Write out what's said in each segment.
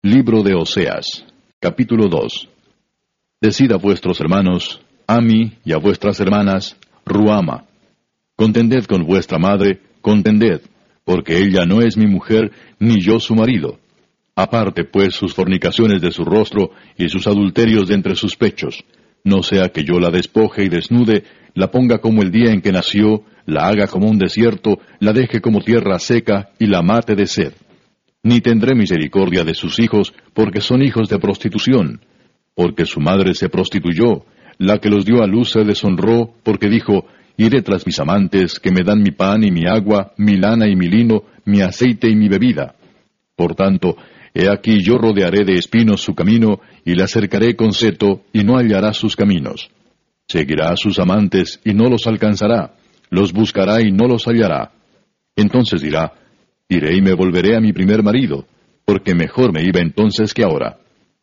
Libro de Oseas, capítulo 2. Decid a vuestros hermanos, Ami, y a vuestras hermanas, Ruama. Contended con vuestra madre, contended, porque ella no es mi mujer, ni yo su marido. Aparte pues sus fornicaciones de su rostro, y sus adulterios de entre sus pechos. No sea que yo la despoje y desnude, la ponga como el día en que nació, la haga como un desierto, la deje como tierra seca, y la mate de sed. Ni tendré misericordia de sus hijos, porque son hijos de prostitución. Porque su madre se prostituyó, la que los dio a luz se deshonró, porque dijo, iré tras mis amantes, que me dan mi pan y mi agua, mi lana y mi lino, mi aceite y mi bebida. Por tanto, he aquí yo rodearé de espinos su camino, y le acercaré con seto, y no hallará sus caminos. Seguirá a sus amantes, y no los alcanzará, los buscará y no los hallará. Entonces dirá, iré y me volveré a mi primer marido, porque mejor me iba entonces que ahora.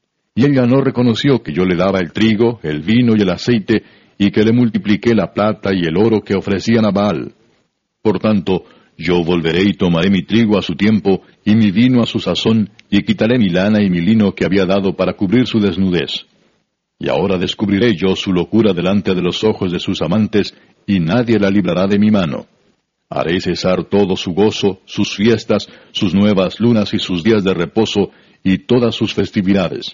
Y ella no reconoció que yo le daba el trigo, el vino y el aceite, y que le multipliqué la plata y el oro que ofrecían a Baal. Por tanto, yo volveré y tomaré mi trigo a su tiempo, y mi vino a su sazón, y quitaré mi lana y mi lino que había dado para cubrir su desnudez. Y ahora descubriré yo su locura delante de los ojos de sus amantes, y nadie la librará de mi mano. Haré cesar todo su gozo, sus fiestas, sus nuevas lunas y sus días de reposo, y todas sus festividades.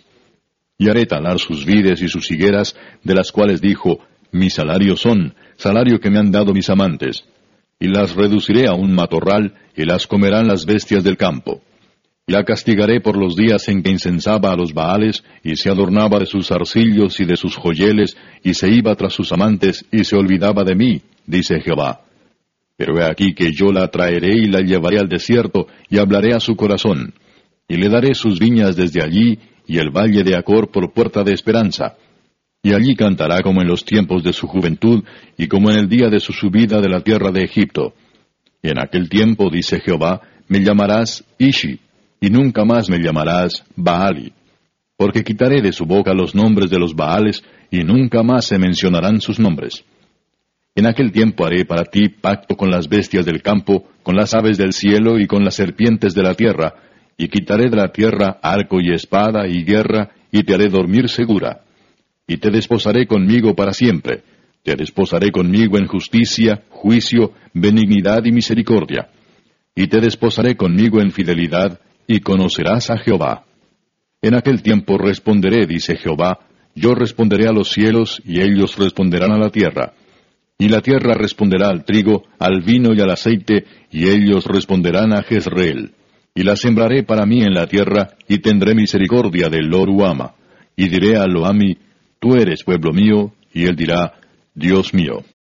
Y haré talar sus vides y sus higueras, de las cuales dijo, mi salario son, salario que me han dado mis amantes. Y las reduciré a un matorral, y las comerán las bestias del campo. Y la castigaré por los días en que incensaba a los Baales, y se adornaba de sus arcillos y de sus joyeles, y se iba tras sus amantes, y se olvidaba de mí, dice Jehová. Pero he aquí que yo la traeré y la llevaré al desierto, y hablaré a su corazón. Y le daré sus viñas desde allí, y el valle de Acor por puerta de esperanza. Y allí cantará como en los tiempos de su juventud, y como en el día de su subida de la tierra de Egipto. Y en aquel tiempo, dice Jehová, me llamarás Ishi, y nunca más me llamarás Baali. Porque quitaré de su boca los nombres de los Baales, y nunca más se mencionarán sus nombres. En aquel tiempo haré para ti pacto con las bestias del campo, con las aves del cielo y con las serpientes de la tierra, y quitaré de la tierra arco y espada y guerra, y te haré dormir segura. Y te desposaré conmigo para siempre, te desposaré conmigo en justicia, juicio, benignidad y misericordia. Y te desposaré conmigo en fidelidad, y conocerás a Jehová. En aquel tiempo responderé, dice Jehová, yo responderé a los cielos, y ellos responderán a la tierra. Y la tierra responderá al trigo, al vino y al aceite, y ellos responderán a Jezreel. Y la sembraré para mí en la tierra, y tendré misericordia de Lo-ruhama. Y diré a Lo-ami, tú eres pueblo mío, y él dirá, Dios mío.